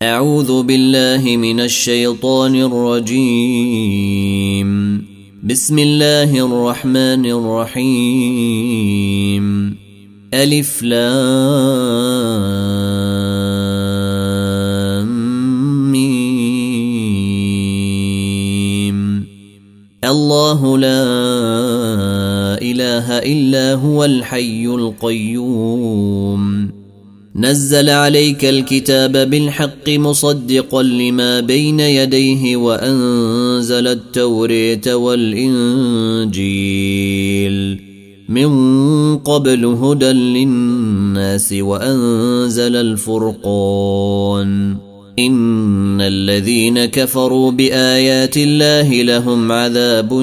أعوذ بالله من الشيطان الرجيم. بسم الله الرحمن الرحيم. ألف لام ميم. الله لا إله إلا هو الحي القيوم. نزل عليك الكتاب بالحق مصدقا لما بين يديه وأنزل التوراة والإنجيل من قبل هدى للناس وأنزل الفرقان. إن الذين كفروا بآيات الله لهم عذاب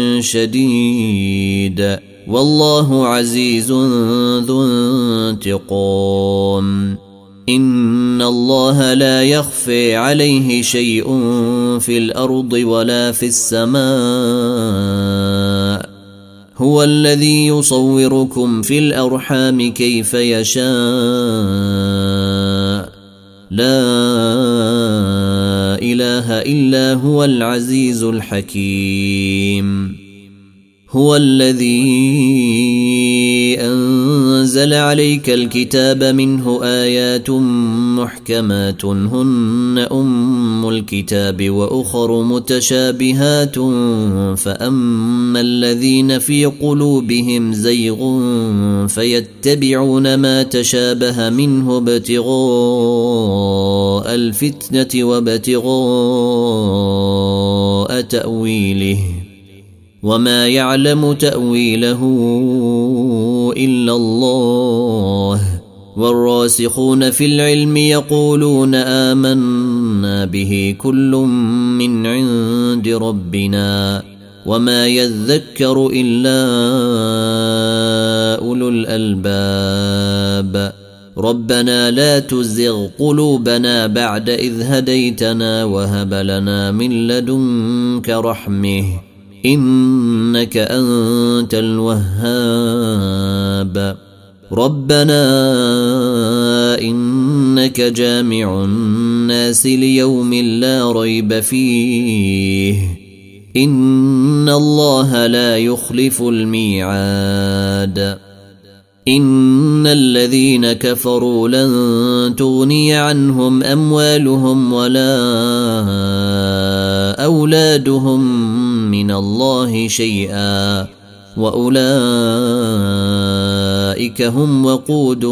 شديد والله عزيز ذو انتقام. إن الله لا يخفي عليه شيء في الأرض ولا في السماء. هو الذي يصوركم في الأرحام كيف يشاء. لا إله إلا هو العزيز الحكيم. هو الذي أنزل عليك الكتاب منه آيات محكمات هن أم الكتاب وأخر متشابهات فأما الذين في قلوبهم زيغ فيتبعون ما تشابه منه ابتغاء الفتنة وابتغاء تأويله وما يعلم تأويله إلا الله. والراسخون في العلم يقولون آمنا به كل من عند ربنا وما يذكر إلا أولو الألباب. ربنا لا تزغ قلوبنا بعد إذ هديتنا وهب لنا من لدنك رحمة إنك أنت الوهاب. ربنا إنك جامع الناس ليوم لا ريب فيه إن الله لا يخلف الميعاد. إن الذين كفروا لن تغني عنهم أموالهم ولا أولادهم من الله شيئا وأولئك هم وقود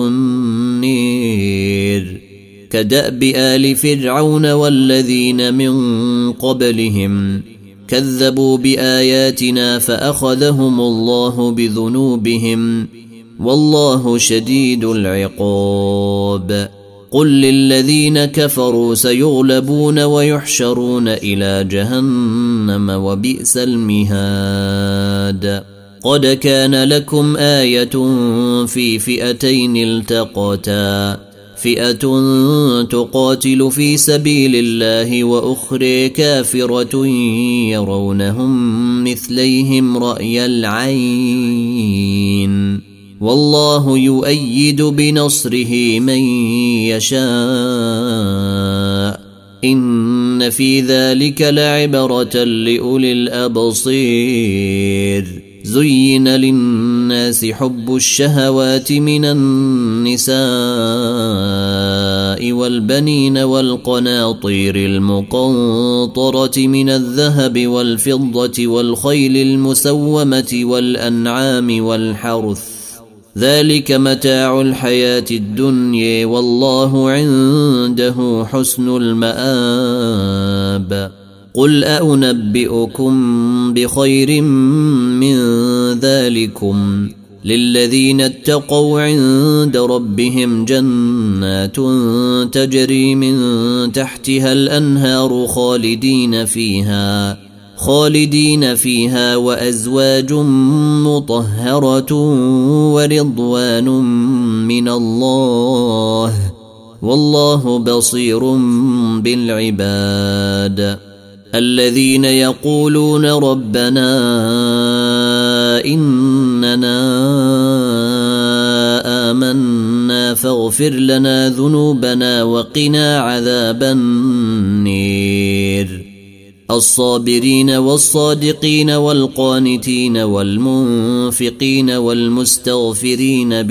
النير. كدأب آل فرعون والذين من قبلهم كذبوا بآياتنا فأخذهم الله بذنوبهم والله شديد العقاب. قل للذين كفروا سيغلبون ويحشرون إلى جهنم وبئس المهاد. قد كان لكم آية في فئتين التقتا فئة تقاتل في سبيل الله وأخرى كافرة يرونهم مثليهم رأي العين والله يؤيد بنصره من يشاء. إن في ذلك لعبرة لأولي الأبصير. زين للناس حب الشهوات من النساء والبنين والقناطير المقنطرة من الذهب والفضة والخيل المسومة والأنعام والحرث ذلك متاع الحياة الدنيا والله عنده حسن المآب. قل أنبئكم بخير من ذلكم للذين اتقوا عند ربهم جنات تجري من تحتها الأنهار خالدين فيها وأزواج مطهرة ورضوان من الله والله بصير بالعباد. الذين يقولون ربنا إننا آمنا ربنا فاغفر لنا ذنوبنا وقنا عذاب النير الصابرين والصادقين والقانتين والمنفقين والمستغفرين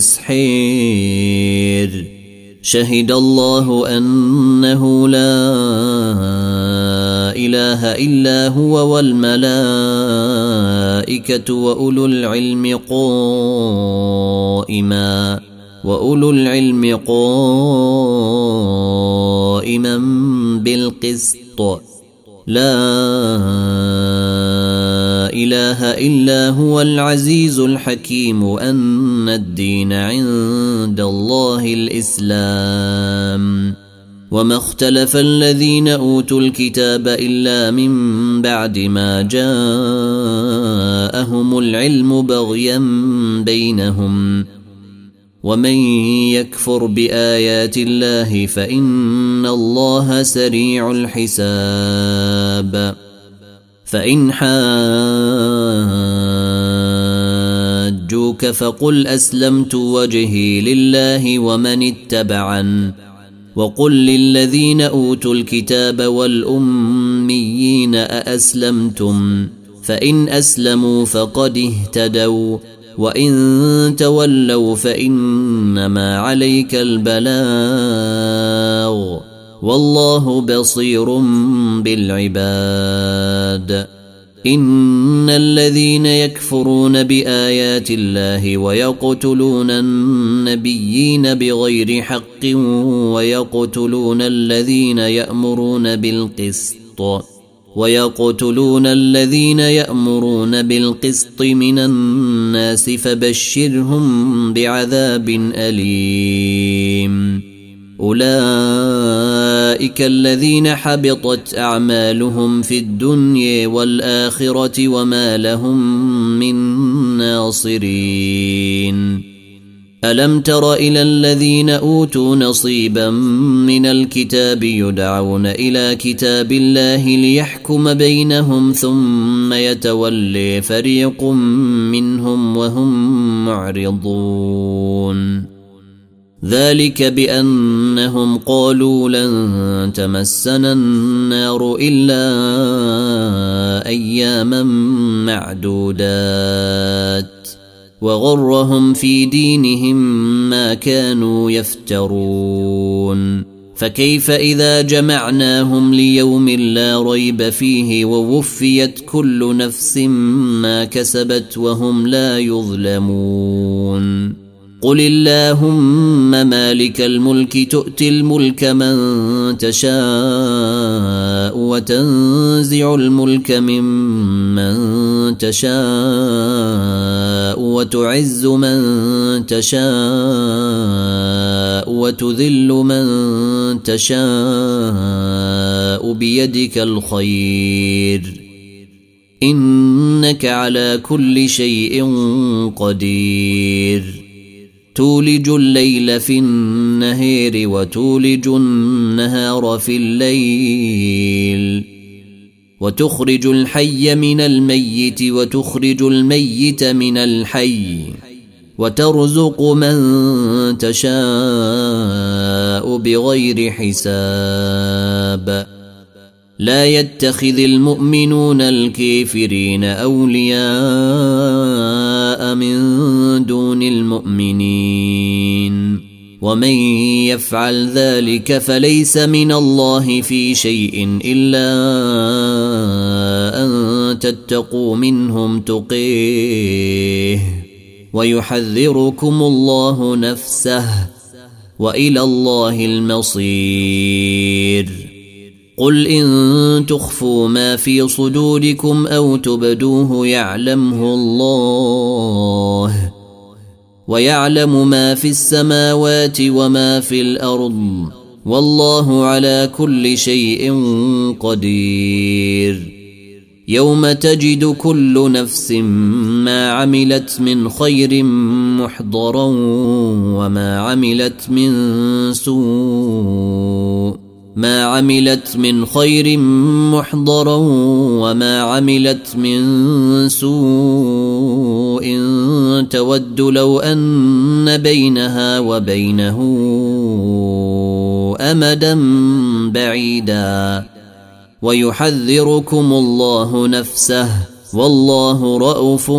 بالأسحير شهد الله أنه لا إله إلا هو والملائكة وأولو العلم قائما بالقسط لا إله إلا هو العزيز الحكيم أن الدين عند الله الإسلام وما اختلف الذين أوتوا الكتاب إلا من بعد ما جاءهم العلم بغيا بينهم ومن يكفر بآيات الله فإن الله سريع الحساب فإن حاجوك فقل أسلمت وجهي لله ومن اتبعن وقل للذين أوتوا الكتاب والأميين أأسلمتم فإن أسلموا فقد اهتدوا وإن تولوا فإنما عليك البلاغ والله بصير بالعباد إن الذين يكفرون بآيات الله ويقتلون النبيين بغير حق ويقتلون الذين يأمرون بالقسط من الناس فبشرهم بعذاب أليم أولئك الذين حبطت أعمالهم في الدنيا والآخرة وما لهم من ناصرين ألم تر إلى الذين أوتوا نصيبا من الكتاب يدعون إلى كتاب الله ليحكم بينهم ثم يتولي فريق منهم وهم معرضون ذلك بأنهم قالوا لن تمسنا النار إلا أياما معدودات وغرهم في دينهم ما كانوا يفترون فكيف إذا جمعناهم ليوم لا ريب فيه ووفيت كل نفس ما كسبت وهم لا يظلمون قل اللهم مالك الملك تؤتي الملك من تشاء وتنزع الملك ممن تشاء وتعز من تشاء وتذل من تشاء بيدك الخير إنك على كل شيء قدير تولج الليل في النهار وتولج النهار في الليل وتخرج الحي من الميت وتخرج الميت من الحي وترزق من تشاء بغير حساب لا يتخذ المؤمنون الكافرين أولياء من دون المؤمنين ومن يفعل ذلك فليس من الله في شيء إلا أن تتقوا منهم تقيه ويحذركم الله نفسه وإلى الله المصير قل إن تخفوا ما في صدوركم أو تبدوه يعلمه الله ويعلم ما في السماوات وما في الأرض والله على كل شيء قدير يوم تجد كل نفس ما عملت من خير محضرا وما عملت من سوء ما عملت من خير محضرا وما عملت من سوء تود لو أن بينها وبينه أمدا بعيدا ويحذركم الله نفسه والله رءوف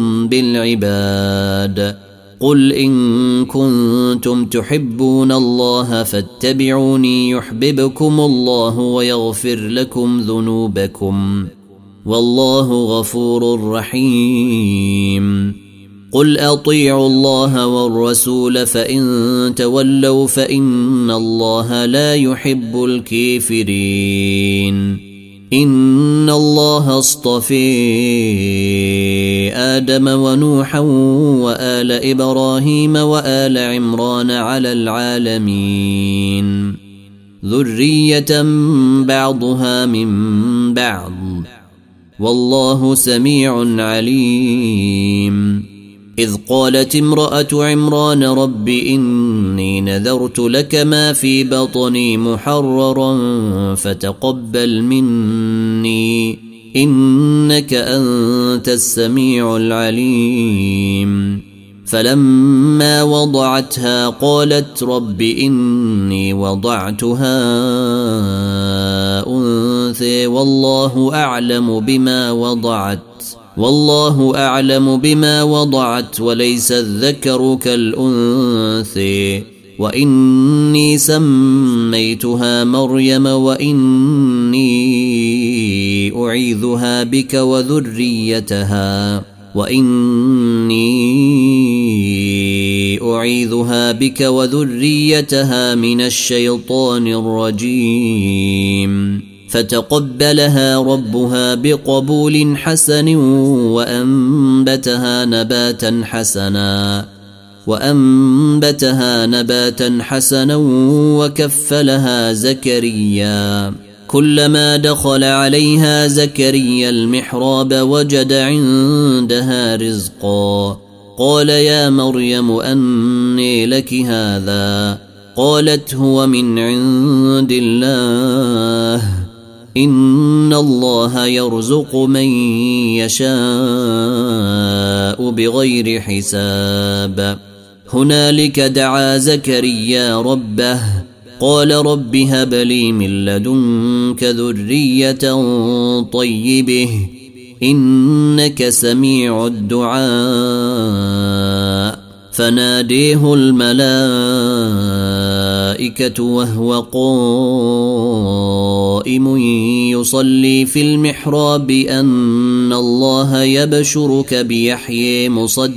بالعباد قل إن كنتم تحبون الله فاتبعوني يحببكم الله ويغفر لكم ذنوبكم والله غفور رحيم قل أطيعوا الله والرسول فإن تولوا فإن الله لا يحب الكافرين إن الله اصطفى آدم ونوحا وآل إبراهيم وآل عمران على العالمين ذرية بعضها من بعض والله سميع عليم إذ قالت امرأة عمران رب إني نذرت لك ما في بطني محررا فتقبل مني إنك أنت السميع العليم فلما وضعتها قالت رب إني وضعتها أنثى والله أعلم بما وضعت وليس الذكر كالأنثى وإني سميتها مريم وإني أعيذها بك وذريتها من الشيطان الرجيم فتقبلها ربها بقبول حسن وأنبتها نباتا حسنا وكفلها زكريا كلما دخل عليها زكريا المحراب وجد عندها رزقا قال يا مريم أنى لك هذا قالت هو من عند الله إن الله يرزق من يشاء بغير حساب هنالك دعا زكريا ربه قال رب هب لي من لدنك ذرية طيبة إنك سميع الدعاء فناديه الملائكة وهو قائم يصلي في المحراب أن الله يبشرك بيحيى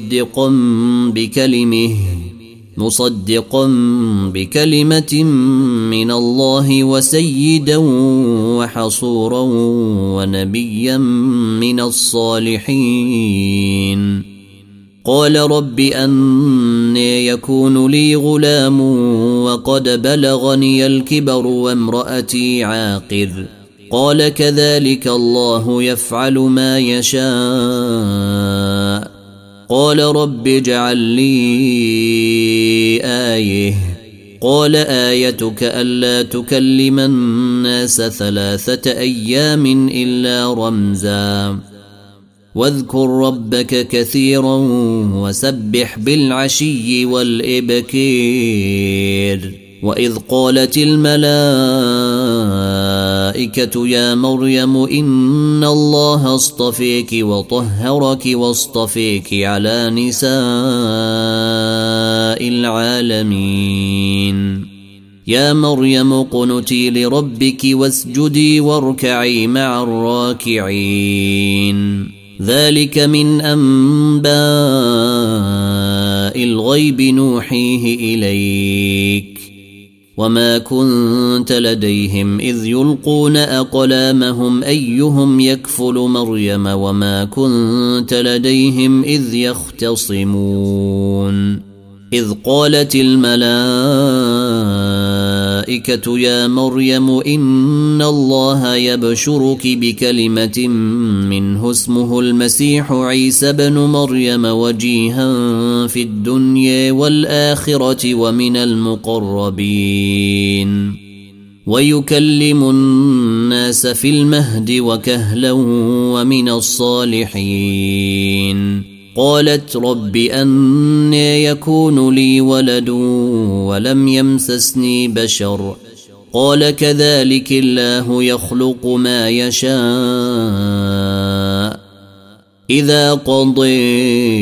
مصدقا بكلمة من الله وسيدا وحصورا ونبيا من الصالحين قال رب أنى يكون لي غلام وقد بلغني الكبر وامرأتي عاقر قال كذلك الله يفعل ما يشاء قال رب اجعل لي آية قال آيتك ألا تكلم الناس 3 أيام إلا رمزا واذكر ربك كثيرا وسبح بالعشي والإبكير وإذ قالت الملائكة يا مريم إن الله اصطفيك وطهرك واصطفيك على نساء العالمين يا مريم قنتي لربك واسجدي واركعي مع الراكعين ذلك من أنباء الغيب نوحيه إليك وما كنت لديهم إذ يلقون أقلامهم أيهم يكفل مريم وما كنت لديهم إذ يختصمون إذ قالت الملائكة يا مريم إن الله يبشرك بكلمة منه اسمه المسيح عيسى بن مريم وجيها في الدنيا والآخرة ومن المقربين ويكلم الناس في المهد وكهلا ومن الصالحين. قالت رب أنى يكون لي ولد ولم يمسسني بشر قال كذلك الله يخلق ما يشاء إذا قضى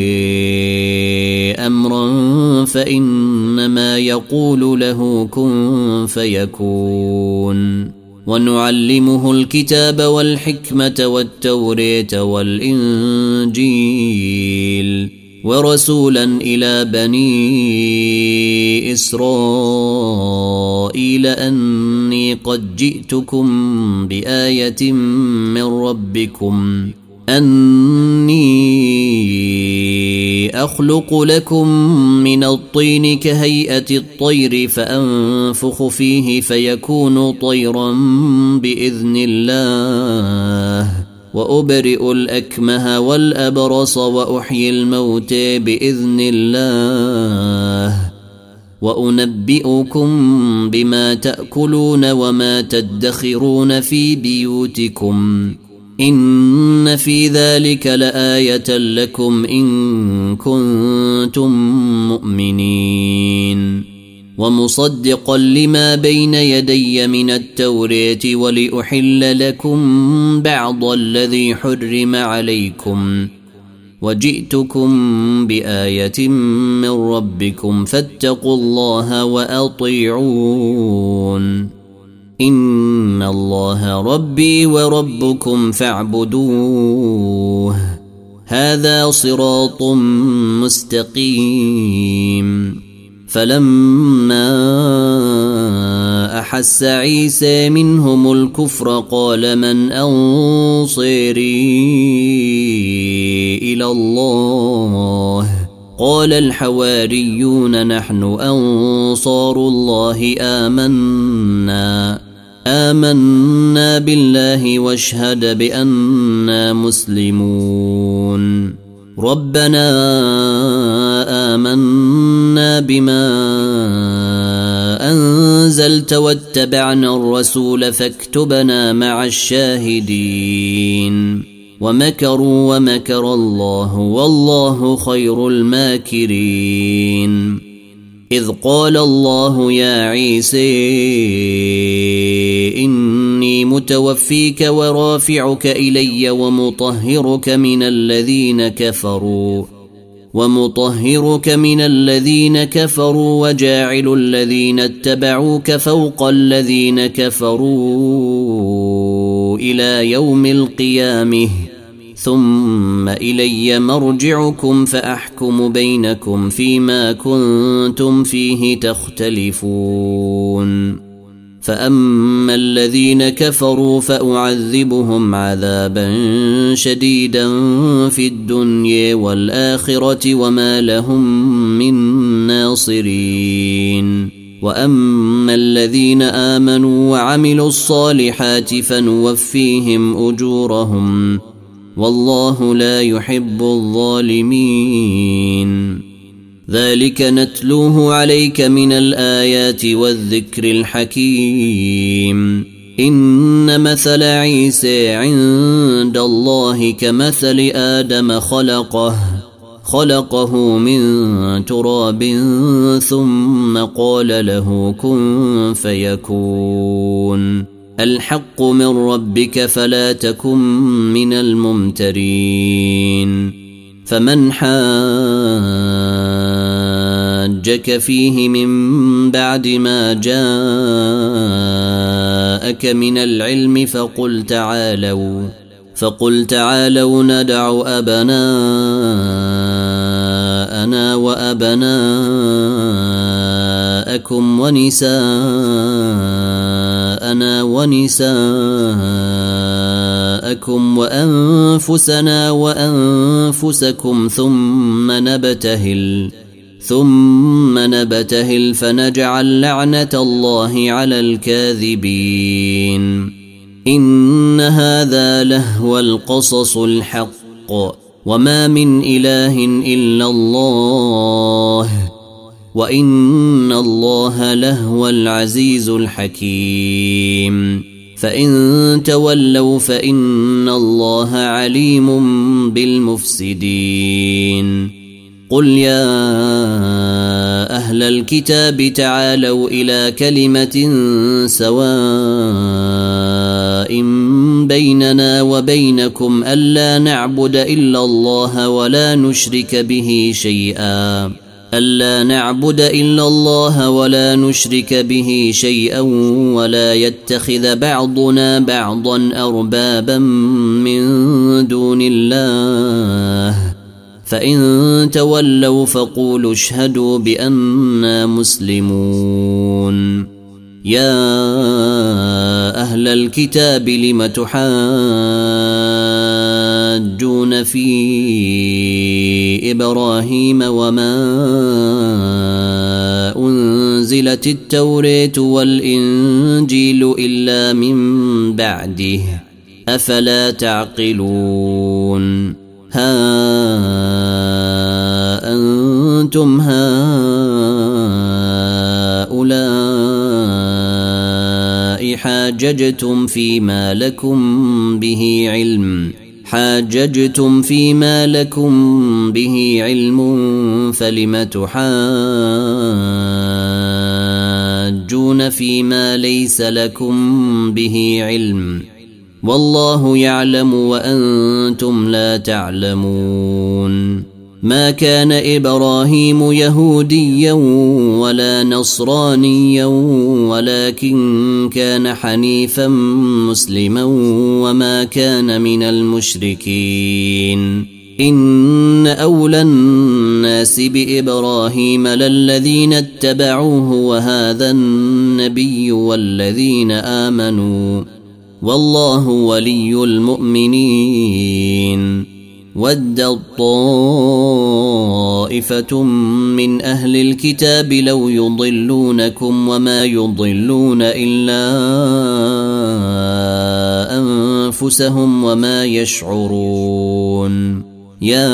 أمرا فإنما يقول له كن فيكون. ونعلمه الكتاب والحكمة والتوراة والإنجيل ورسولا إلى بني إسرائيل أني قد جئتكم بآية من ربكم أني أخلق لكم من الطين كهيئة الطير فأنفخ فيه فيكون طيرا بإذن الله وأبرئ الأكمه والأبرص وأحيي الموتى بإذن الله وأنبئكم بما تأكلون وما تدخرون في بيوتكم إن في ذلك لآية لكم إن كنتم مؤمنين. ومصدقا لما بين يدي من التوراة ولأحل لكم بعض الذي حرم عليكم وجئتكم بآية من ربكم فاتقوا الله وأطيعون إن الله ربي وربكم فاعبدوه هذا صراط مستقيم. فلما أحس عيسى منهم الكفر قال من أنصيري إلى الله قال الحواريون نحن أنصار الله آمنا بالله واشهد بأننا مسلمون. ربنا آمنا بما أنزلت واتبعنا الرسول فاكتبنا مع الشاهدين. ومكروا ومكر الله والله خير الماكرين. إذ قال الله يا عيسى إني متوفيك ورافعك إلي ومطهرك من الذين كفروا وجاعل الذين اتبعوك فوق الذين كفروا إلى يوم القيامة ثم إلي مرجعكم فأحكم بينكم فيما كنتم فيه تختلفون. فأما الذين كفروا فأعذبهم عذابا شديدا في الدنيا والآخرة وما لهم من ناصرين. وأما الذين آمنوا وعملوا الصالحات فنوفيهم أجورهم والله لا يحب الظالمين. ذلك نتلوه عليك من الآيات والذكر الحكيم. إن مثل عيسى عند الله كمثل آدم خلقه من تراب ثم قال له كن فيكون. الحق من ربك فلا تكن من الممترين. فمن حاجك فيه من بعد ما جاءك من العلم فقل تعالوا ندع أبناءنا وأبناءكم ونساءنا ونساءكم وأنفسنا وأنفسكم ثم نبتهل فنجعل لعنة الله على الكاذبين. إن هذا لهو القصص الحق وما من إله إلا الله وإن الله لهو العزيز الحكيم فإن تولوا فإن الله عليم بالمفسدين قل يا أهل الكتاب تعالوا إلى كلمة سواء بيننا وبينكم ألا نعبد إلا الله ولا نشرك به شيئا ولا يتخذ بعضنا بعضا أربابا من دون الله فإن تولوا فقولوا اشهدوا بأننا مسلمون يا أهل الكتاب لم تحاجون في إبراهيم وما أنزلت التوراة والإنجيل إلا من بعده أفلا تعقلون ها أنتم هؤلاء حاججتم فيما لكم به علم فلم تحاجون فيما ليس لكم به علم والله يعلم وأنتم لا تعلمون ما كان إبراهيم يهوديا ولا نصرانيا ولكن كان حنيفا مسلما وما كان من المشركين إن أولى الناس بإبراهيم للذين اتبعوه وهذا النبي والذين آمنوا والله ولي المؤمنين ودت طائفة من أهل الكتاب لو يضلونكم وما يضلون إلا أنفسهم وما يشعرون يا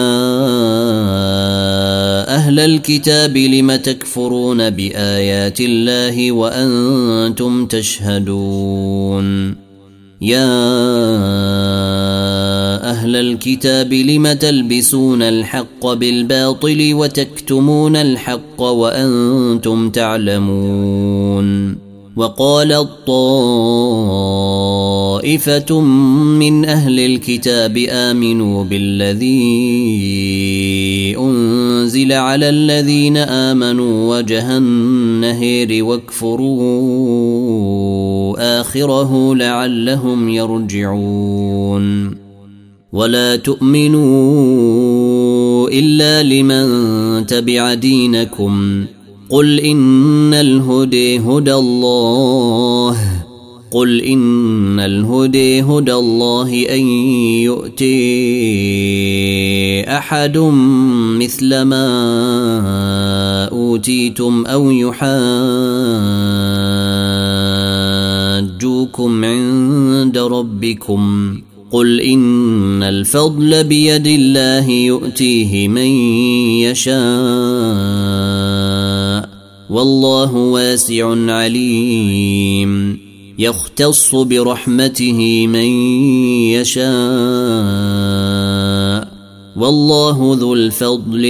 أهل الكتاب لم تكفرون بآيات الله وأنتم تشهدون يا أهل الكتاب لم تلبسون الحق بالباطل وتكتمون الحق وأنتم تعلمون وقالت طائفة من أهل الكتاب آمنوا بالذي أنزل على الذين آمنوا وجه النهار واكفروا آخره لعلهم يرجعون ولا تؤمنوا إلا لمن تبع دينكم قل إن الهدى هدى الله أن يؤتي أحد مثل ما أوتيتم أو يحاجوكم عند ربكم قل إن الفضل بيد الله يؤتيه من يشاء والله واسع عليم يختص برحمته من يشاء والله ذو الفضل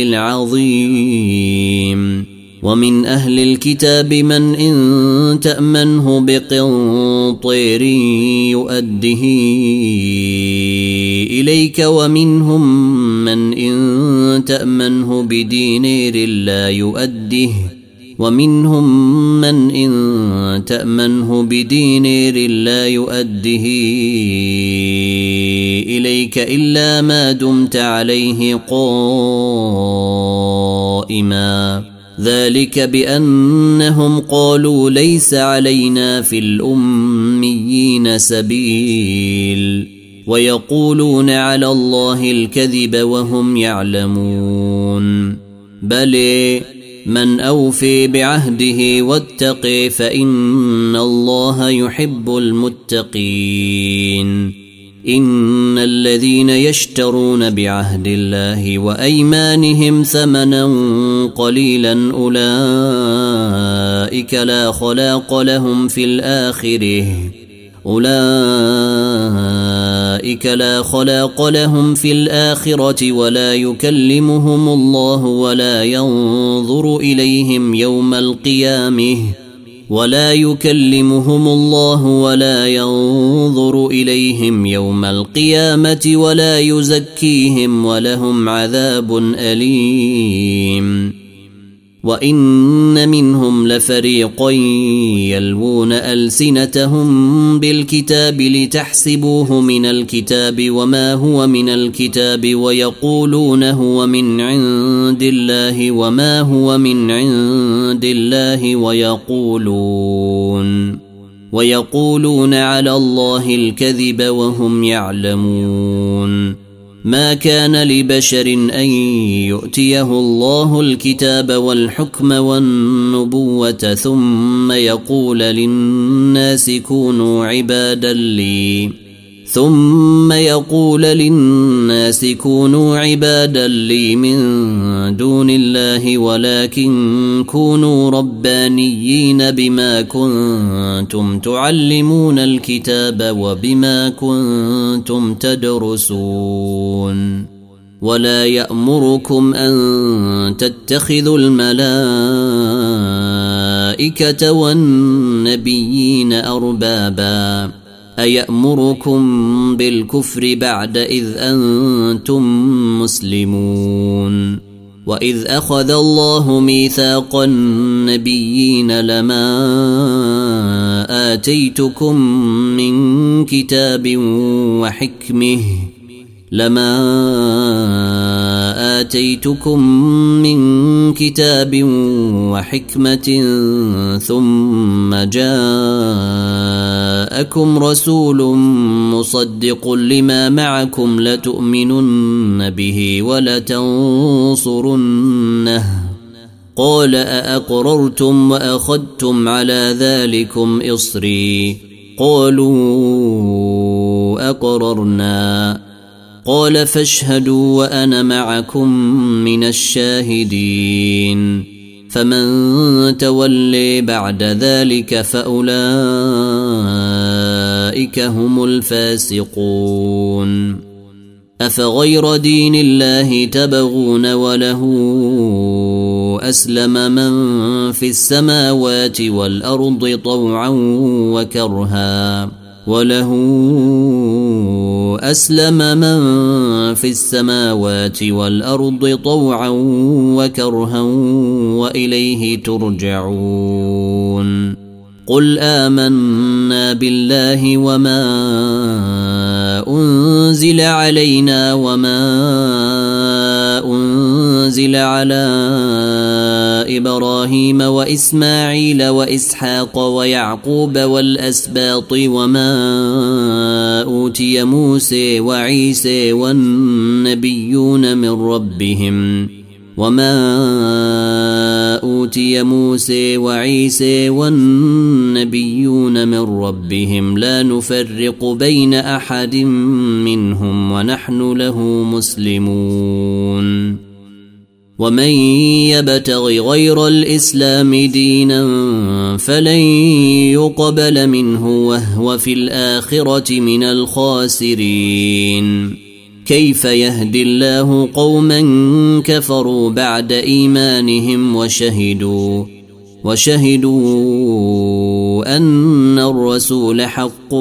العظيم ومن أهل الكتاب من إن تأمنه بقنطير يؤده إليك ومنهم من إن تأمنه بدينار لا يؤده إليك إلا ما دمت عليه قائما ذلك بأنهم قالوا ليس علينا في الأميين سبيل ويقولون على الله الكذب وهم يعلمون بل من أوفي بعهده واتقي فإن الله يحب المتقين إن الذين يشترون بعهد الله وأيمانهم ثمنا قليلا أولئك لا خلاق لهم في الآخرة ولا يكلمهم الله ولا ينظر إليهم يوم القيامة ولا يزكيهم ولهم عذاب أليم. وإن منهم لفريقا يلوون ألسنتهم بالكتاب لتحسبوه من الكتاب وما هو من الكتاب ويقولون هو من عند الله وما هو من عند الله ويقولون على الله الكذب وهم يعلمون. ما كان لبشر أن يؤتيه الله الكتاب والحكم والنبوة ثم يقول للناس كونوا عبادا لي من دون الله ولكن كونوا ربانيين بما كنتم تعلمون الكتاب وبما كنتم تدرسون. ولا يأمركم أن تتخذوا الملائكة والنبيين أربابا أيأمركم بالكفر بعد إذ أنتم مسلمون. وإذ أخذ الله ميثاق النبيين لما آتيتكم من كتاب وحكمة ثم جاءكم رسول مصدق لما معكم لتؤمنن به ولتنصرنه قال أأقررتم وأخذتم على ذلكم إصري قالوا أقررنا قال فاشهدوا وأنا معكم من الشاهدين. فمن تولي بعد ذلك فأولئك هم الفاسقون. أفغير دين الله تبغون وله أسلم من في السماوات والأرض طوعا وكرها وإليه ترجعون. قل آمنا بالله وما أنزل علينا وما أنزل على إبراهيم وإسماعيل وإسحاق ويعقوب والأسباط وما أوتي موسى وعيسى والنبيون من ربهم لا نفرق بين أحد منهم ونحن له مسلمون. ومن يبتغ غير الإسلام دينا فلن يقبل منه وهو في الآخرة من الخاسرين. كيف يهدي الله قوما كفروا بعد إيمانهم وشهدوا أن الرسول حق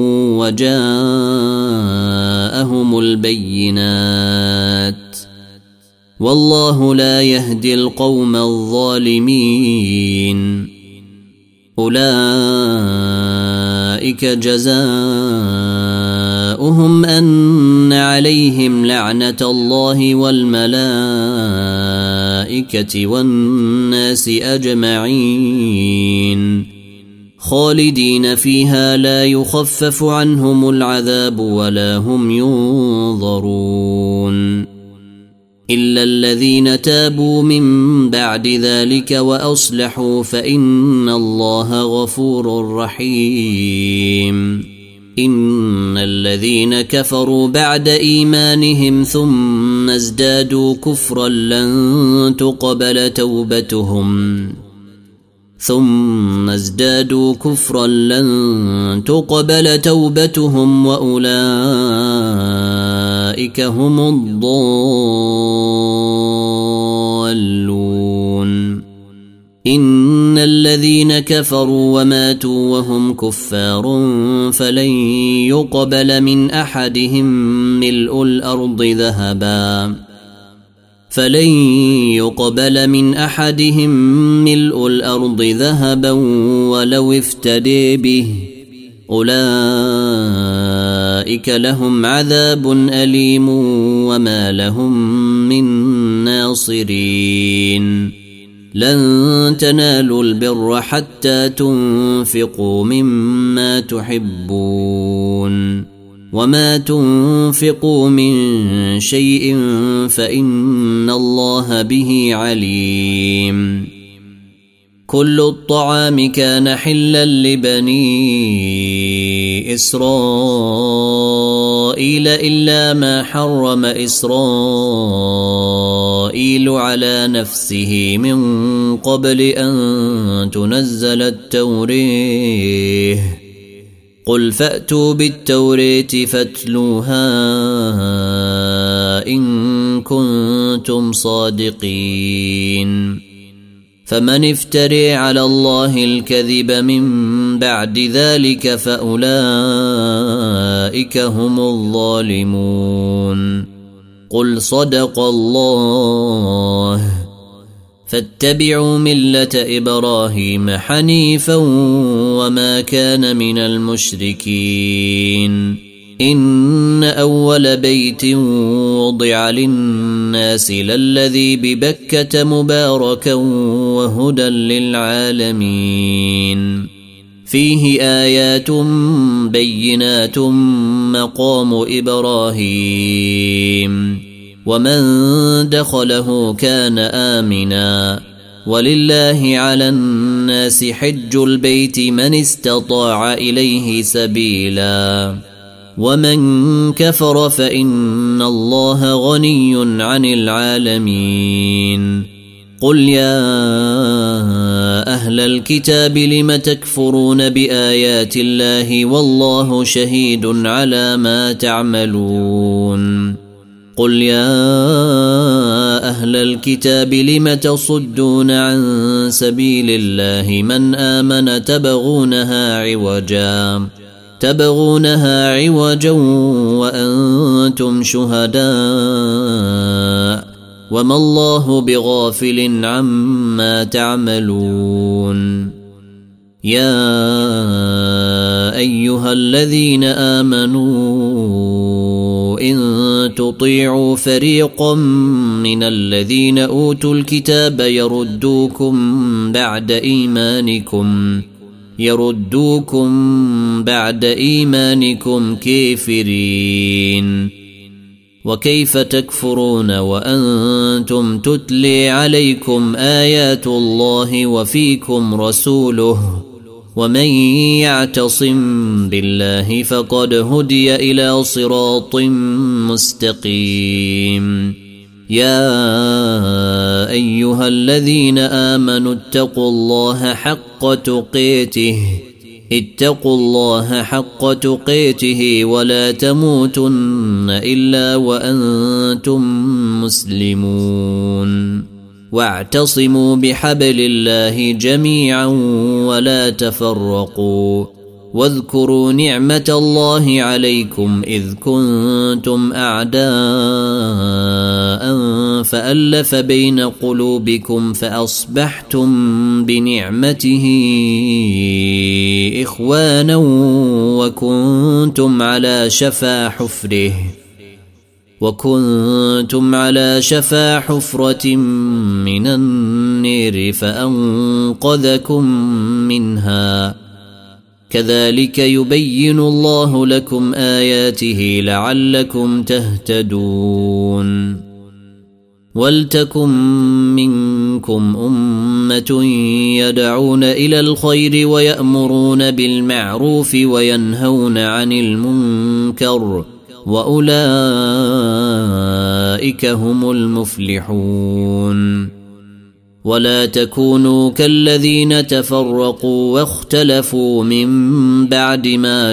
وجاءهم البينات والله لا يهدي القوم الظالمين. أولئك جزاؤهم أن عليهم لعنة الله والملائكة والناس أجمعين خالدين فيها لا يخفف عنهم العذاب ولا هم ينظرون إلا الذين تابوا من بعد ذلك وأصلحوا فإن الله غفور رحيم. إن الذين كفروا بعد إيمانهم ثم ازدادوا كفرا لن تقبل توبتهم وأولئك هم الضالون. إن الذين كفروا وماتوا وهم كفار فلن يقبل من أحدهم ملء الأرض ذهبا ولو افتدي به، أولئك لهم عذاب أليم وما لهم من ناصرين. لن تنالوا البر حتى تنفقوا مما تحبون، وما تنفقوا من شيء فإن الله به عليم. كل الطعام كان حلا لبني إسرائيل إلا ما حرم إسرائيل على نفسه من قبل أن تنزل التوراة. قل فأتوا بالتوراة فاتلوها إن كنتم صادقين. فمن افتري على الله الكذب من بعد ذلك فأولئك هم الظالمون. قل صدق الله، فاتبعوا ملة إبراهيم حنيفا وما كان من المشركين. إن أول بيت وضع للناس للذي ببكة مباركا وهدى للعالمين. فيه آيات بينات مقام إبراهيم، ومن دخله كان آمنا. ولله على الناس حج البيت من استطاع إليه سبيلا، ومن كفر فإن الله غني عن العالمين. قل يا أهل الكتاب لم تكفرون بآيات الله والله شهيد على ما تعملون. قل يا أهل الكتاب لم تصدون عن سبيل الله من آمن تبغونها عوجا وأنتم شهداء وما الله بغافل عما تعملون. يا أيها الذين آمنوا إن تطيعوا فريقا من الذين أوتوا الكتاب يردوكم بعد إيمانكم كافرين. وكيف تكفرون وأنتم تتلي عليكم آيات الله وفيكم رسوله؟ ومن يعتصم بالله فقد هدي إلى صراط مستقيم. يا أيها الذين آمنوا اتقوا الله حق تقاته ولا تموتن إلا وأنتم مسلمون. واعتصموا بحبل الله جميعا ولا تفرقوا. واذكروا نعمة الله عليكم إذ كنتم أعداء فألف بين قلوبكم فأصبحتم بنعمته إخوانا وكنتم على شفا حفرة من النير فأنقذكم منها. كذلك يبين الله لكم آياته لعلكم تهتدون. ولتكن منكم أمة يدعون إلى الخير ويأمرون بالمعروف وينهون عن المنكر وأولئك هم المفلحون ولا تكونوا كالذين تفرقوا واختلفوا من بعد ما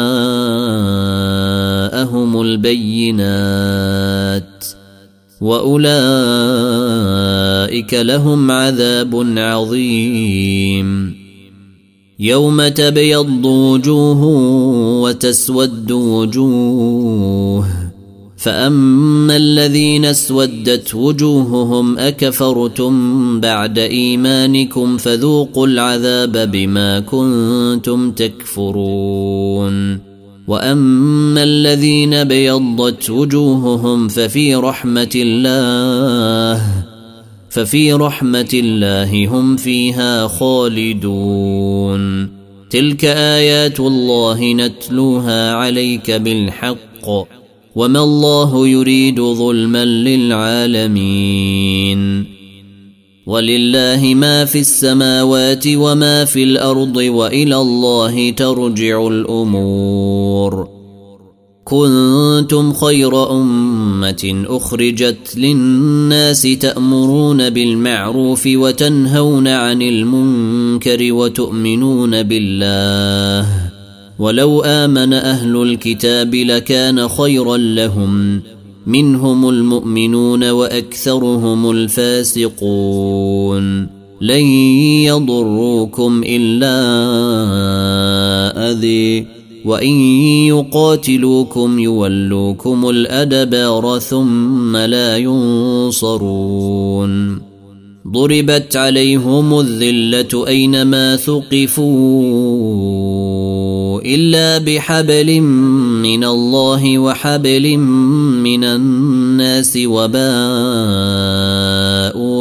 جاءهم البينات وأولئك لهم عذاب عظيم يوم تبيض وجوه وتسود وجوه فأما الذين اسودت وجوههم أكفرتم بعد إيمانكم فذوقوا العذاب بما كنتم تكفرون وأما الذين بيضت وجوههم ففي رحمة الله هم فيها خالدون تلك آيات الله نتلوها عليك بالحق وما الله يريد ظلما للعالمين ولله ما في السماوات وما في الأرض وإلى الله ترجع الأمور كنتم خير أمة أخرجت للناس تأمرون بالمعروف وتنهون عن المنكر وتؤمنون بالله ولو آمن أهل الكتاب لكان خيرا لهم منهم المؤمنون وأكثرهم الفاسقون لن يضروكم إلا أذى وإن يقاتلوكم يولوكم الأدبار ثم لا ينصرون ضربت عليهم الذلة أينما ثقفوا إلا بحبل من الله وحبل من الناس وباءوا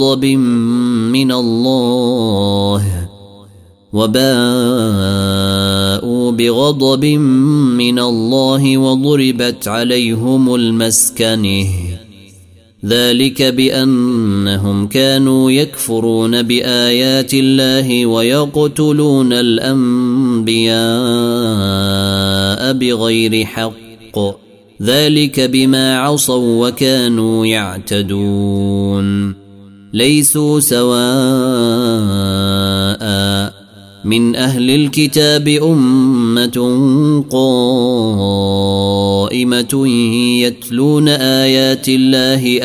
بغضب من الله وضربت عليهم المسكنة ذلك بأنهم كانوا يكفرون بآيات الله ويقتلون الأنبياء بغير حق ذلك بما عصوا وكانوا يعتدون ليسوا سواء من أهل الكتاب أمة قائمة يتلون آيات الله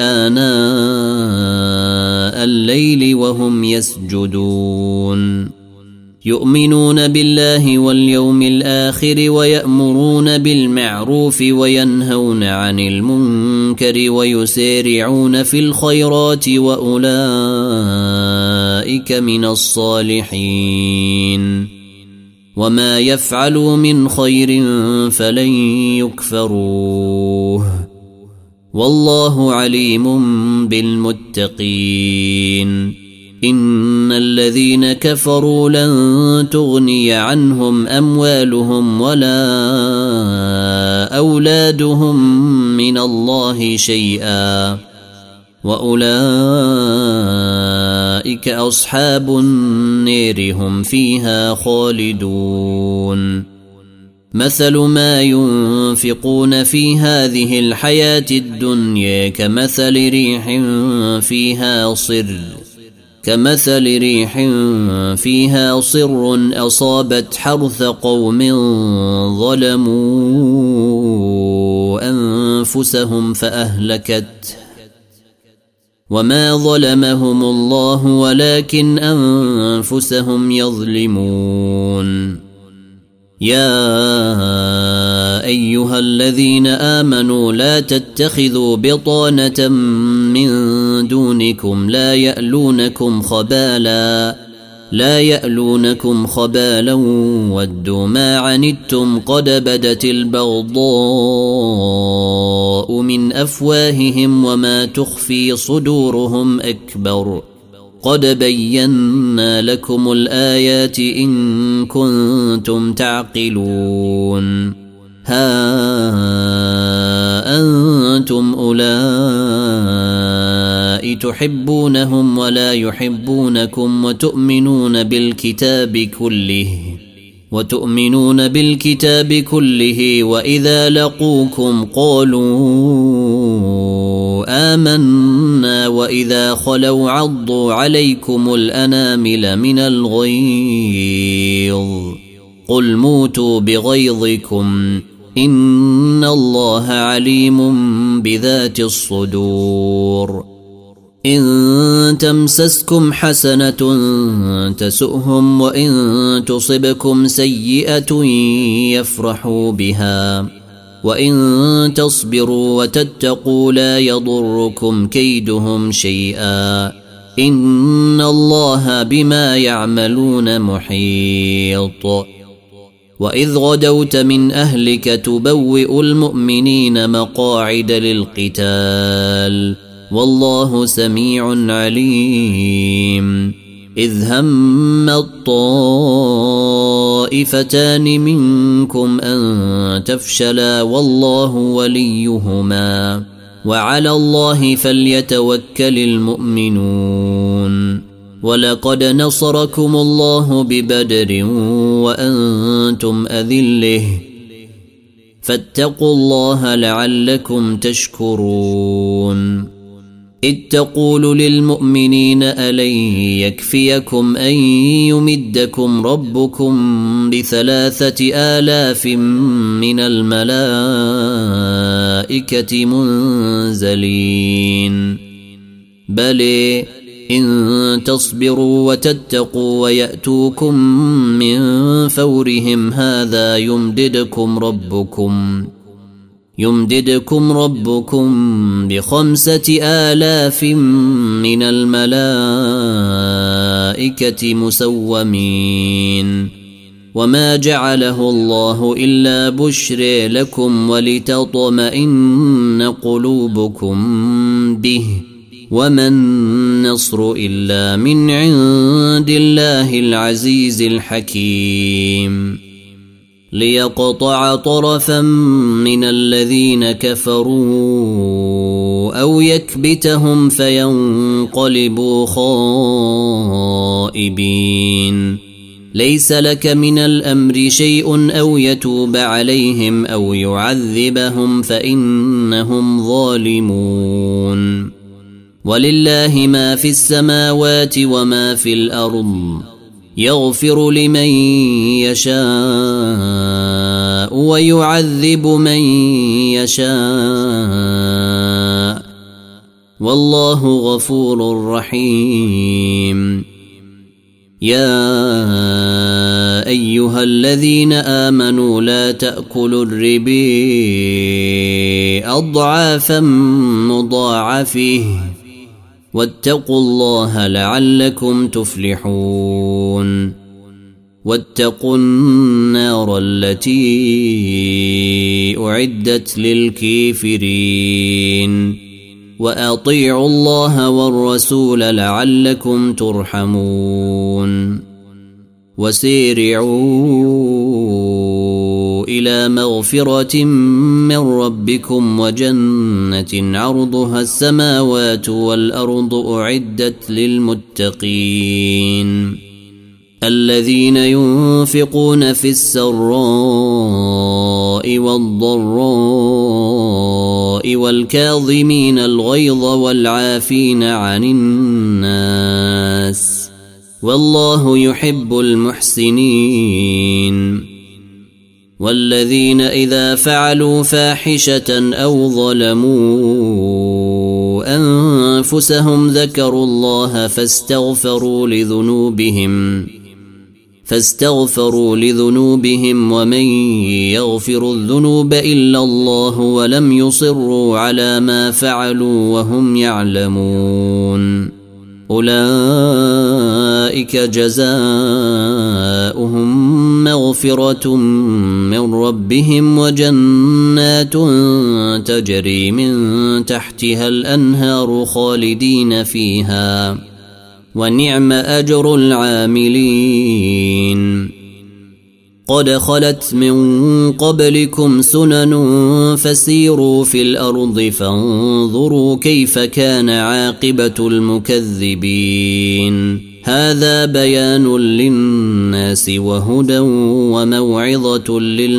آناء الليل وهم يسجدون يؤمنون بالله واليوم الآخر ويأمرون بالمعروف وينهون عن المنكر ويسارعون في الخيرات وأولئك من الصالحين وما يفعلوا من خير فلن يكفروه والله عليم بالمتقين إن الذين كفروا لن تغني عنهم أموالهم ولا أولادهم من الله شيئا وأولئك أصحاب النار هم فيها خالدون مثل ما ينفقون في هذه الحياة الدنيا كمثل ريح فيها صر أصابت حرث قوم ظلموا أنفسهم فأهلكته وما ظلمهم الله ولكن أنفسهم يظلمون يا أيها الذين آمنوا لا تتخذوا بطانة من دونكم لا يألونكم خبالا ودوا ما عنتم قد بدت البغضاء من أفواههم وما تخفي صدورهم أكبر قد بينا لكم الآيات إن كنتم تعقلون ها أنتم أولئك تحبونهم ولا يحبونكم وتؤمنون بالكتاب كله وإذا لقوكم قالوا آمنا وإذا خلوا عضوا عليكم الأنامل من الغيظ قل موتوا بغيظكم إن الله عليم بذات الصدور إن تمسسكم حسنة تسؤهم وإن تصبكم سيئة يفرحوا بها وإن تصبروا وتتقوا لا يضركم كيدهم شيئا إن الله بما يعملون محيط وإذ غدوت من أهلك تبوئ المؤمنين مقاعد للقتال والله سميع عليم إذ هم الطائفتان منكم أن تفشلا والله وليهما وعلى الله فليتوكل المؤمنون ولقد نصركم الله ببدر وأنتم أذلة فاتقوا الله لعلكم تشكرون إذ تقول للمؤمنين ألن يكفيكم أن يمدكم ربكم ب3,000 من الملائكة منزلين بل إن تصبروا وتتقوا ويأتوكم من فورهم هذا يمددكم ربكم ب5,000 من الملائكة مسومين وما جعله الله إلا بشر لكم ولتطمئن قلوبكم به وما النصر إلا من عند الله العزيز الحكيم ليقطع طرفا من الذين كفروا أو يكبتهم فينقلبوا خائبين ليس لك من الأمر شيء أو يتوب عليهم أو يعذبهم فإنهم ظالمون ولله ما في السماوات وما في الأرض يغفر لمن يشاء ويعذب من يشاء والله غفور رحيم يا أيها الذين آمنوا لا تأكلوا الربا أضعافا مضاعفة واتقوا الله لعلكم تفلحون واتقوا النار التي أعدت للكافرين وأطيعوا الله والرسول لعلكم ترحمون وسارعوا إلى مغفرة من ربكم وجنة عرضها السماوات والأرض أعدت للمتقين الذين ينفقون في السراء والضراء والكاظمين الغيظ والعافين عن الناس والله يحب المحسنين والذين إذا فعلوا فاحشة أو ظلموا أنفسهم ذكروا الله فاستغفروا لذنوبهم ومن يغفر الذنوب إلا الله ولم يصروا على ما فعلوا وهم يعلمون أولئك جزاؤهم مغفرة من ربهم وجنات تجري من تحتها الأنهار خالدين فيها ونعم أجر العاملين قد خلت من قبلكم سنن فسيروا في الأرض فانظروا كيف كان عاقبة المكذبين هذا بيان للناس وهدى وموعظة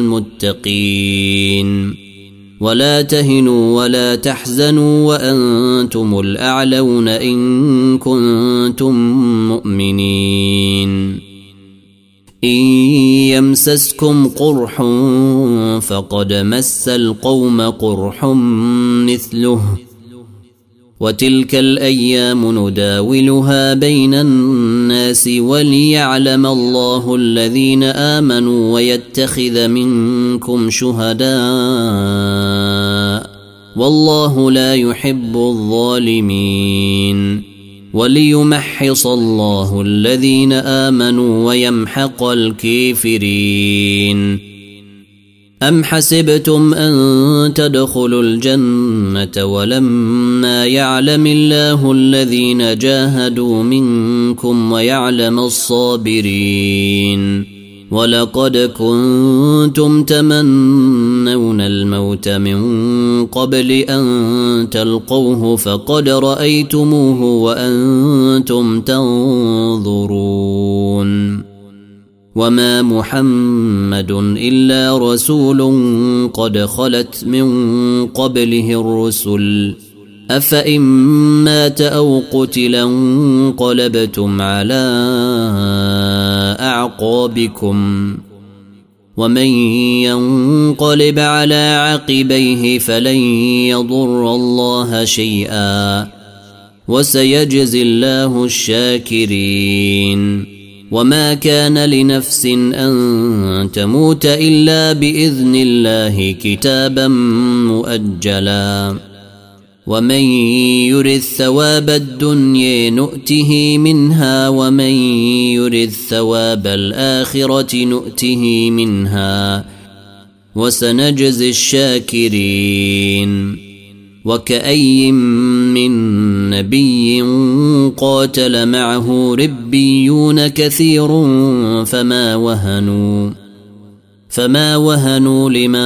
للمتقين ولا تهنوا ولا تحزنوا وأنتم الأعلون إن كنتم مؤمنين إن يمسسكم قرح فقد مس القوم قرح مثله وتلك الأيام نداولها بين الناس وليعلم الله الذين آمنوا ويتخذ منكم شهداء والله لا يحب الظالمين وليمحص الله الذين آمنوا ويمحق الكافرين أم حسبتم أن تدخلوا الجنة ولما يعلم الله الذين جاهدوا منكم ويعلم الصابرين ولقد كنتم تمنون الموت من قبل أن تلقوه فقد رأيتموه وأنتم تنظرون وما محمد إلا رسول قد خلت من قبله الرسل أفإن مات أو قتلا انقلبتم على أعقابكم ومن ينقلب على عقبيه فلن يضر الله شيئا وسيجزي الله الشاكرين وما كان لنفس أن تموت إلا بإذن الله كتابا مؤجلا ومن يرد ثواب الدنيا نؤته منها ومن يرد ثواب الآخرة نؤته منها وسنجزي الشاكرين وكأي من نبي قاتل معه ربيون كثير فما وهنوا لما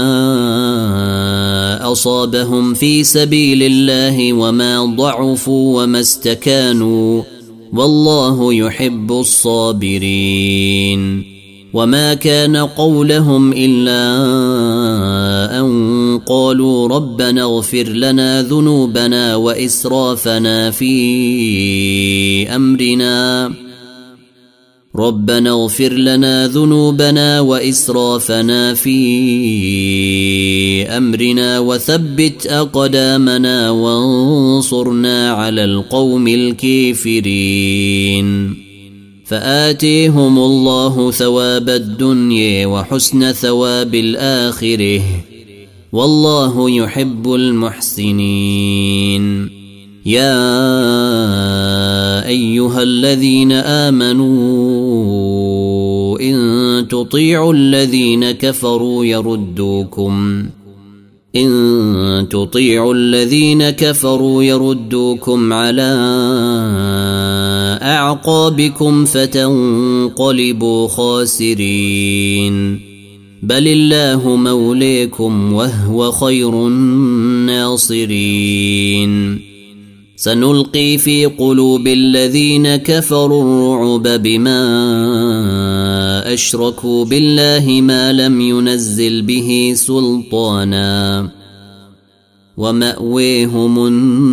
أصابهم في سبيل الله وما ضعفوا وما استكانوا والله يحب الصابرين وما كان قولهم إلا أن قالوا ربنا اغفر لنا ذنوبنا وإسرافنا في أمرنا وثبت أقدامنا وانصرنا على القوم الكافرين فآتيهم الله ثواب الدنيا وحسن ثواب الآخرة والله يحب المحسنين يا أيها الذين آمنوا إن تطيعوا الذين كفروا يردوكم على أعقابكم فتنقلبوا خاسرين بل الله موليكم وهو خير الناصرين سنلقي في قلوب الذين كفروا الرعب بما أشركوا بالله ما لم ينزل به سلطانا ومأويهم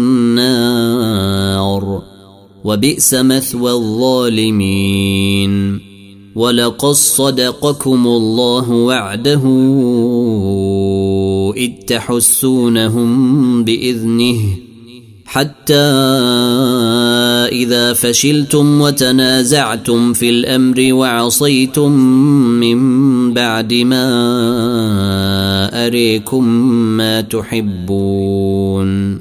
النار وبئس مثوى الظالمين ولقد صدقكم الله وعده إذ تحسونهم بإذنه حتى إذا فشلتم وتنازعتم في الأمر وعصيتم من بعد ما أريكم ما تحبون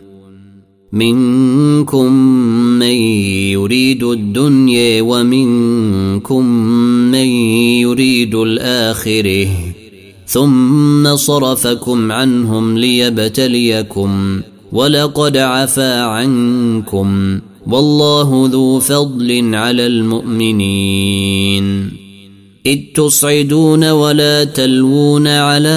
منكم من يريد الدنيا ومنكم من يريد الآخرة ثم صرفكم عنهم ليبتليكم ولقد عفا عنكم والله ذو فضل على المؤمنين إذ تصعدون ولا تلوون على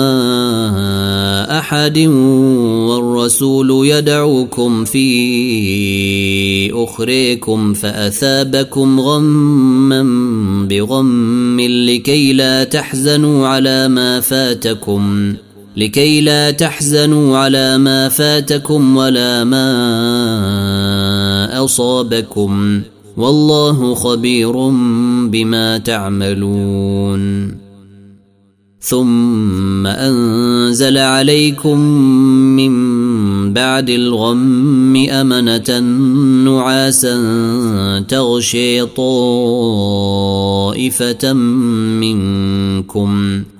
أحد والرسول يدعوكم في أخريكم فأثابكم غما بغم لكي لا تحزنوا على ما فاتكم ولا ما أصابكم والله خبير بما تعملون ثم أنزل عليكم من بعد الغم أمنة نعاسا تغشي طائفة منكم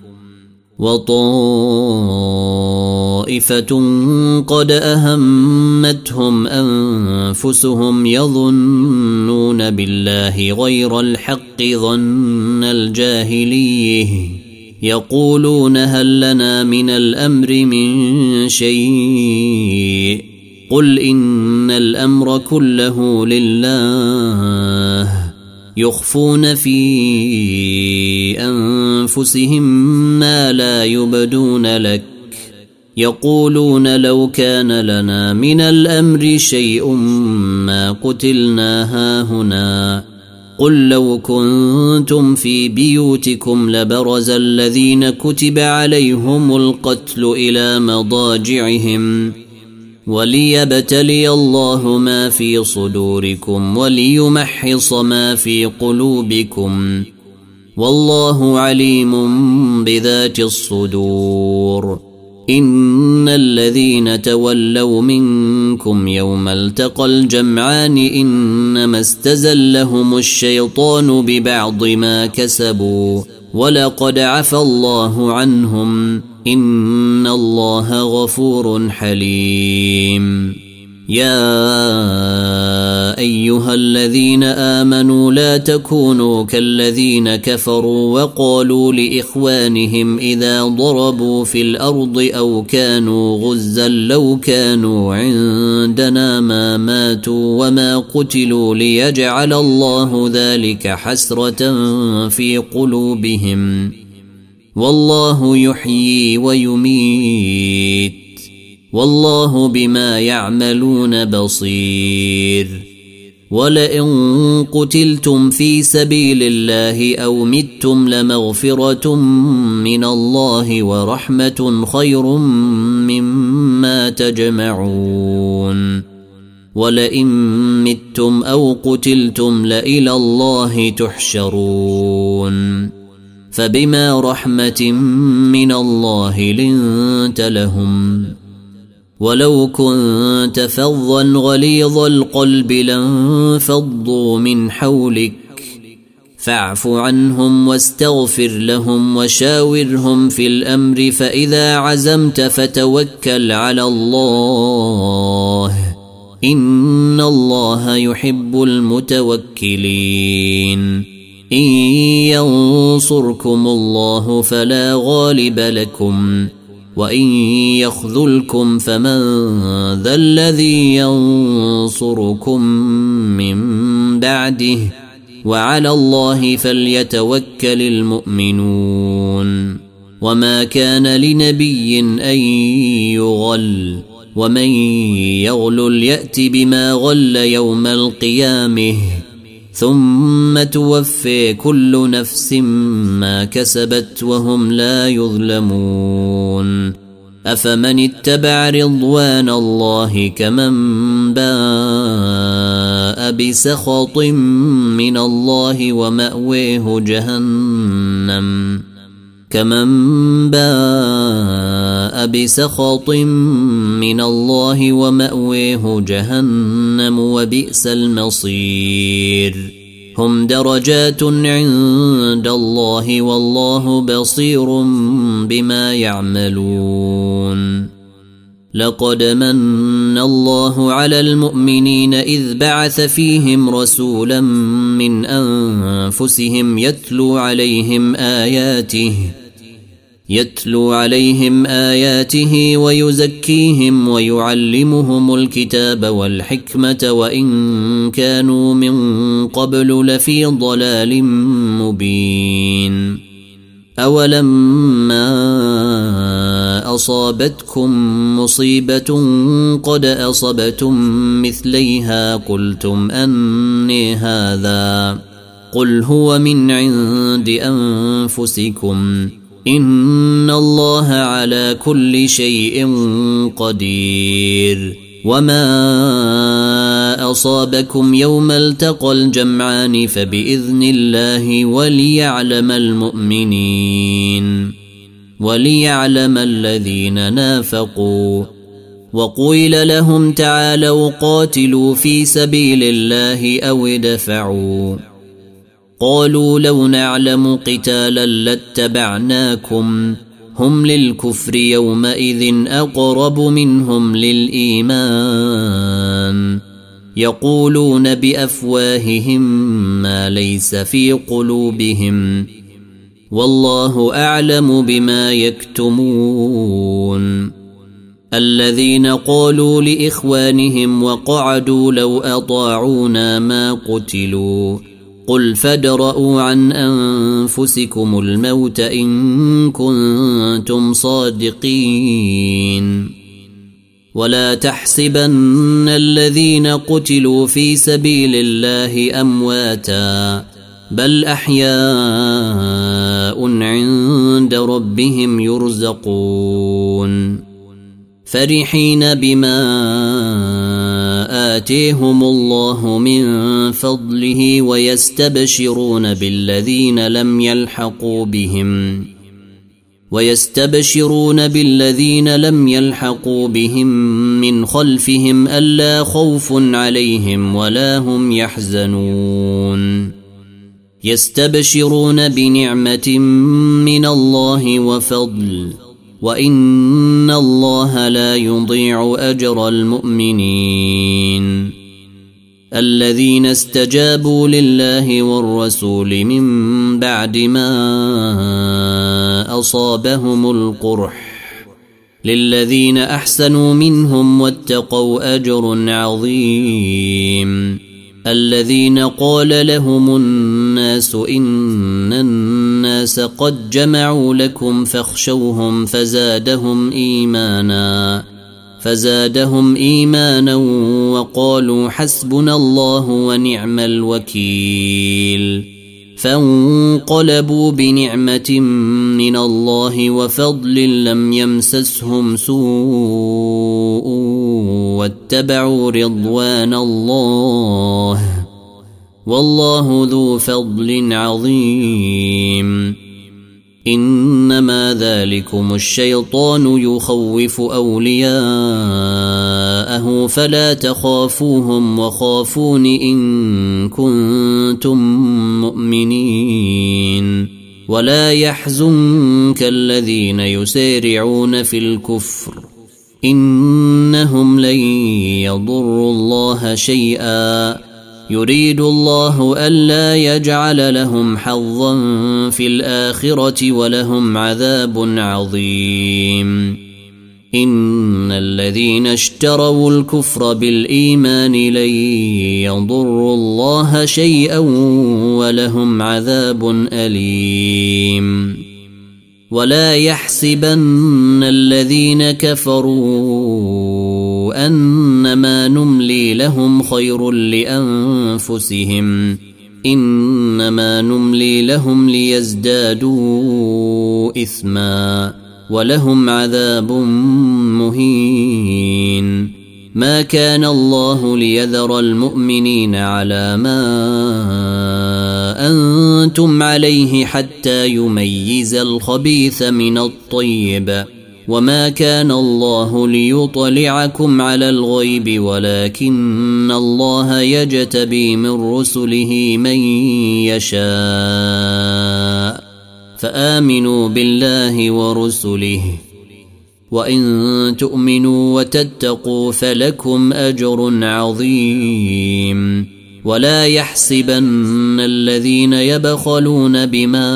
وطائفة قد أهمتهم أنفسهم يظنون بالله غير الحق ظن الجاهليه يقولون هل لنا من الأمر من شيء قل إن الأمر كله لله يخفون في أنفسهم ما لا يبدون لك يقولون لو كان لنا من الأمر شيء ما قتلنا هاهنا قل لو كنتم في بيوتكم لبرز الذين كتب عليهم القتل إلى مضاجعهم وليبتلي الله ما في صدوركم وليمحص ما في قلوبكم والله عليم بذات الصدور إن الذين تولوا منكم يوم التقى الجمعان إنما استزلهم الشيطان ببعض ما كسبوا ولقد عفى الله عنهم إن الله غفور حليم يا أيها الذين آمنوا لا تكونوا كالذين كفروا وقالوا لإخوانهم إذا ضربوا في الأرض أو كانوا غزا لو كانوا عندنا ما ماتوا وما قتلوا ليجعل الله ذلك حسرة في قلوبهم والله يحيي ويميت والله بما يعملون بصير ولئن قتلتم في سبيل الله أو متم لمغفرة من الله ورحمة خير مما تجمعون ولئن متم أو قتلتم لإلى الله تحشرون فبما رحمة من الله لنت لهم ولو كنت فظا غليظ القلب لانفضوا من حولك فاعف عنهم واستغفر لهم وشاورهم في الأمر فإذا عزمت فتوكل على الله إن الله يحب المتوكلين إن ينصركم الله فلا غالب لكم وإن يخذلكم فمن ذا الذي ينصركم من بعده وعلى الله فليتوكل المؤمنون وما كان لنبي أن يغل ومن يغلل يأت بما غل يوم القيامة ثم توفي كل نفس ما كسبت وهم لا يظلمون أفمن اتبع رضوان الله كمن باء بسخط من الله ومأويه جهنم وبئس المصير هم درجات عند الله والله بصير بما يعملون لقد من الله على المؤمنين إذ بعث فيهم رسولا من أنفسهم يتلو يتلو عليهم آياته ويزكيهم ويعلمهم الكتاب والحكمة وإن كانوا من قبل لفي ضلال مبين. أولما أصابتكم مصيبة قد أصبتم مثليها قلتم أني هذا قل هو من عند أنفسكم إن الله على كل شيء قدير. وما أصابكم يوم التقى الجمعان فبإذن الله وليعلم الذين نافقوا. وقيل لهم تعالوا قاتلوا في سبيل الله أو ادفعوا قالوا لو نعلم قتالا لاتبعناكم هم للكفر يومئذ أقرب منهم للإيمان يقولون بأفواههم ما ليس في قلوبهم والله أعلم بما يكتمون. الذين قالوا لإخوانهم وقعدوا لو أطاعونا ما قتلوا قل فادرءوا عن أنفسكم الموت إن كنتم صادقين. ولا تحسبن الذين قتلوا في سبيل الله أمواتا بل أحياء عند ربهم يرزقون فرحين بما آتيهم الله من فضله ويستبشرون بالذين لم يلحقوا بهم من خلفهم ألا خوف عليهم ولا هم يحزنون. يستبشرون بنعمة من الله وفضل وإن الله لا يضيع أجر المؤمنين. الذين استجابوا لله والرسول من بعد ما أصابهم القرح للذين أحسنوا منهم واتقوا أجر عظيم. الذين قال لهم الناس إن الناس قد جمعوا لكم فاخشوهم فزادهم إيمانا وقالوا حسبنا الله ونعم الوكيل. فانقلبوا بنعمة من الله وفضل لم يمسسهم سوء واتبعوا رضوان الله والله ذو فضل عظيم. إنما ذلكم الشيطان يخوف أولياءه فلا تخافوهم وخافون إن كنتم مؤمنين. ولا يحزنك الذين يسارعون في الكفر إنهم لن يضروا الله شيئا يريد الله ألا يجعل لهم حظا في الآخرة ولهم عذاب عظيم. إن الذين اشتروا الكفر بالإيمان لن يضروا الله شيئا ولهم عذاب أليم. ولا يحسبن الذين كفروا أنما نملي لهم خير لأنفسهم إنما نملي لهم ليزدادوا إثما ولهم عذاب مهين. ما كان الله ليذر المؤمنين على ما أنتم عليه حتى يميز الخبيث من الطيب وما كان الله ليطلعكم على الغيب ولكن الله يجتبي من رسله من يشاء فآمنوا بالله ورسله وإن تؤمنوا وتتقوا فلكم أجر عظيم. ولا يحسبن الذين يبخلون بما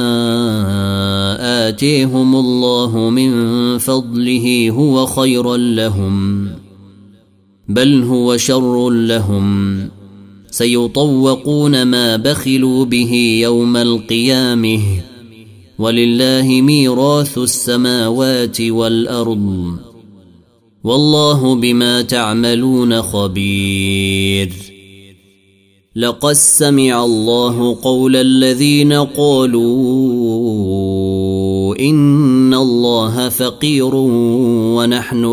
آتيهم الله من فضله هو خيرا لهم، بل هو شر لهم، سيطوقون ما بخلوا به يوم القيامة، ولله ميراث السماوات والأرض، والله بما تعملون خبير. لقد سمع الله قول الذين قالوا إن الله فقير ونحن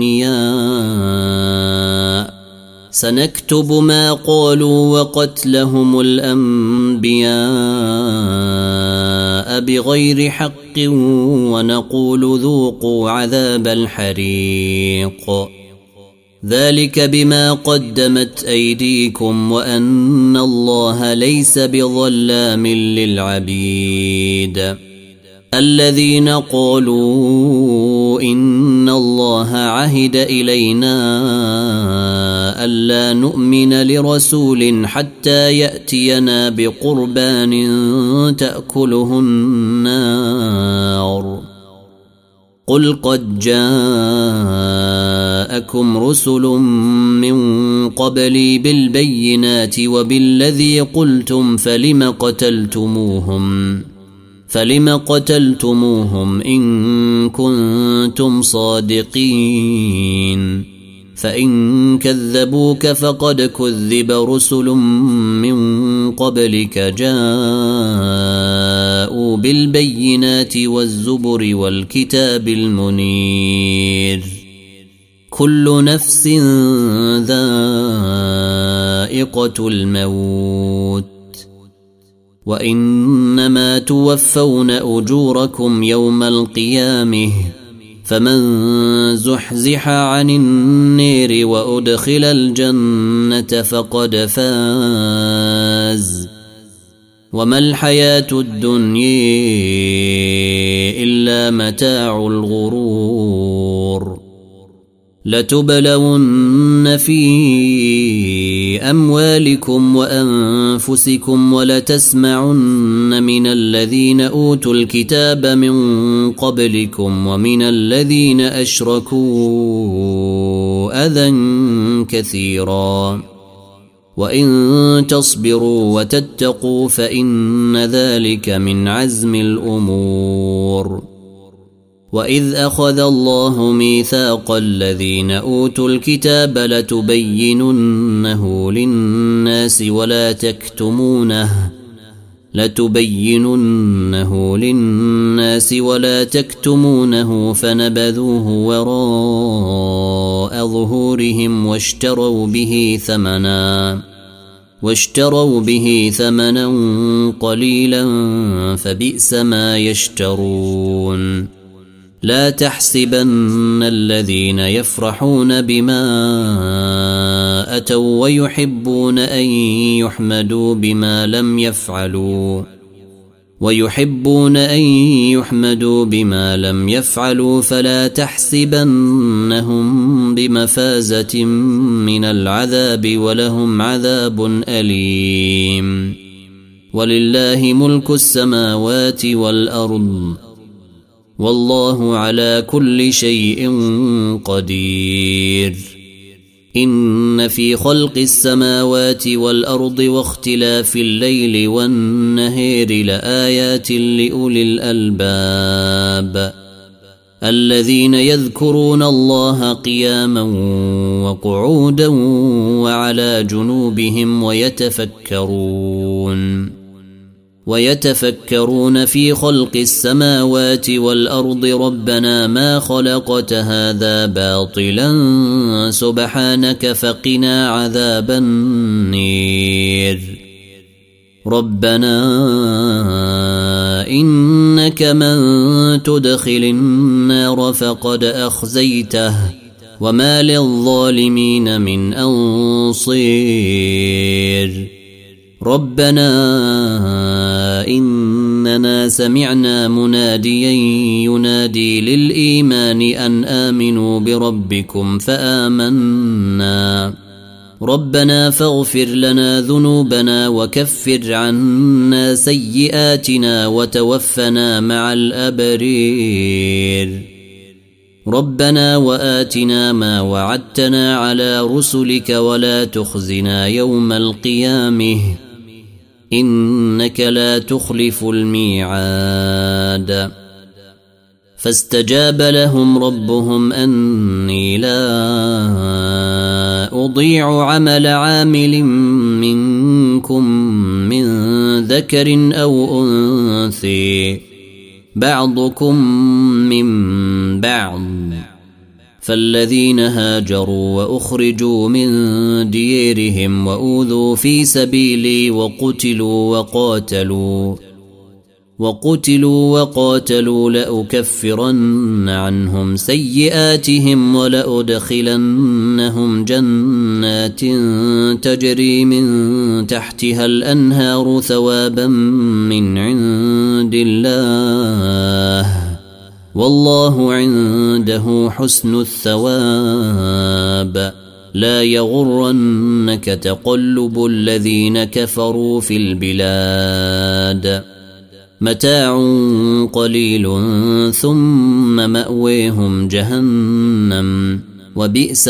أغنياء، سنكتب ما قالوا وقتلهم الأنبياء بغير حق ونقول ذوقوا عذاب الحريق، ذلك بما قدمت أيديكم وأن الله ليس بظلام للعبيد. الذين قالوا إن الله عهد إلينا ألا نؤمن لرسول حتى يأتينا بقربان تأكله النار، قل قد جاءكم رسل من قبلي بالبينات وبالذي قلتم فلم قتلتموهم إن كنتم صادقين، فإن كذبوك فقد كذب رسل من قبلك جاءوا بالبينات والزبر والكتاب المنير، كل نفس ذائقة الموت، وإنما توفون أجوركم يوم القيامة، فمن زحزح عن النار وأدخل الجنة فقد فاز، وما الحياة الدنيا إلا متاع الغرور. لتبلون في أموالكم وأنفسكم ولتسمعن من الذين أوتوا الكتاب من قبلكم ومن الذين أشركوا أذى كثيرا، وإن تصبروا وتتقوا فإن ذلك من عزم الأمور. وإذ أخذ الله ميثاق الذين أوتوا الكتاب لتبيننه للناس ولا تكتمونه فنبذوه وراء ظهورهم واشتروا به ثمنا قليلا فبئس ما يشترون. لا تحسبن الذين يفرحون بما أتوا ويحبون أن يحمدوا بما لم يفعلوا فلا تحسبنهم بمفازة من العذاب ولهم عذاب أليم. ولله ملك السماوات والأرض والله على كل شيء قدير. إن في خلق السماوات والأرض واختلاف الليل والنهار لآيات لأولي الألباب الذين يذكرون الله قياما وقعودا وعلى جنوبهم ويتفكرون في خلق السماوات والأرض ربنا ما خلقت هذا باطلا سبحانك فقنا عذاب النير. ربنا إنك من تدخل النار فقد أخزيته وما للظالمين من أنصير. ربنا إننا سمعنا مناديا ينادي للإيمان أن آمنوا بربكم ربنا فاغفر لنا ذنوبنا وكفر عنا سيئاتنا وتوفنا مع الأبرير ربنا وآتنا ما وعدتنا على رسلك ولا تخزنا يوم القيامة إنك لا تخلف الميعاد فاستجاب لهم ربهم أني لا أضيع عمل عامل منكم من ذكر أو أنثى بعضكم من بعض فالذين هاجروا وأخرجوا من ديرهم وأوذوا في سبيلي وقتلوا وقاتلوا لأكفرن عنهم سيئاتهم ولأدخلنهم جنات تجري من تحتها الأنهار ثوابا من عند الله والله عنده حسن الثواب لا يغرنك تقلب الذين كفروا في البلاد متاع قليل ثم مأويهم جهنم وبئس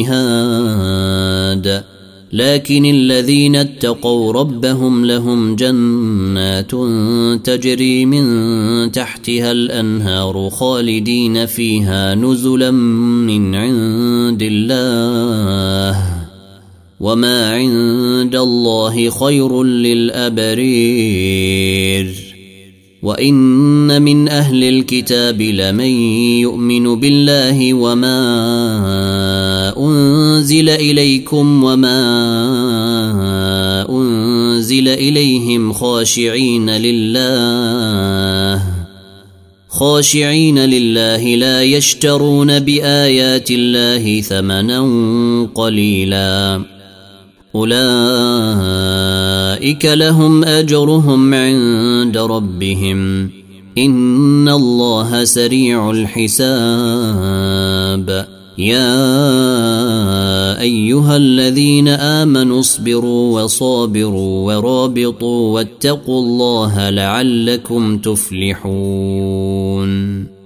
المهاد لكن الذين اتقوا ربهم لهم جنات تجري من تحتها الأنهار خالدين فيها نزلا من عند الله وما عند الله خير للأبرير وإن من أهل الكتاب لمن يؤمن بالله وما أنزل إليكم وما أنزل إليهم خاشعين لله لا يشترون بآيات الله ثمنا قليلا أولئك لهم أجرهم عند ربهم إن الله سريع الحساب يا أيها الذين آمنوا اصبروا وصابروا ورابطوا واتقوا الله لعلكم تفلحون